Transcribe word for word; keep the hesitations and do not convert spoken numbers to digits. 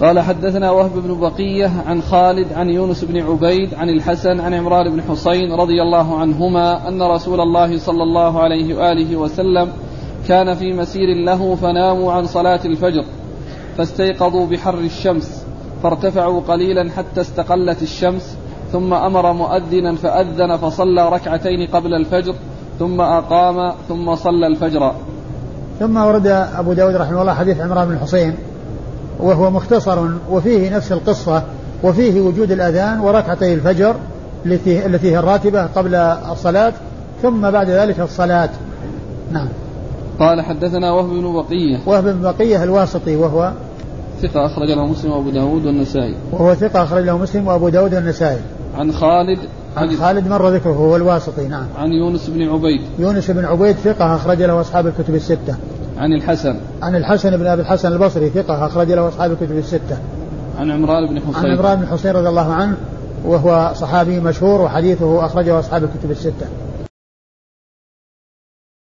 قال حدثنا وهب بن بقية عن خالد عن يونس بن عبيد عن الحسن عن عمران بن حسين رضي الله عنهما أن رسول الله صلى الله عليه وآله وسلم كان في مسير له فناموا عن صلاة الفجر فاستيقظوا بحر الشمس فارتفعوا قليلا حتى استقلت الشمس ثم أمر مؤذنا فأذن فصلى ركعتين قبل الفجر ثم أقام ثم صلى الفجر. ثم ورد أبو داود رحمه الله حديث عمران بن حسين وهو مختصر وفيه نفس القصة وفيه وجود الأذان وركعتي الفجر التي هي الراتبة قبل الصلاة ثم بعد ذلك الصلاة. نعم. قال حدثنا وهب بن بقية وهب بن بقية الواسطي وهو ثقة أخرج له مسلم وأبو داود والنسائي وهو ثقة أخرج له مسلم وأبو داود والنسائي. عن خالد عن خالد مر ذكره هو الواسطي. نعم. عن يونس بن عبيد يونس بن عبيد ثقة أخرج له أصحاب الكتب الستة. عن الحسن عن الحسن بن أبي الحسن البصري ثقة أخرج له أصحاب الكتب الستة. عن عمران بن حسين عن عمران بن حسين رضي الله عنه وهو صحابي مشهور وحديثه أخرجه أصحاب الكتب الستة.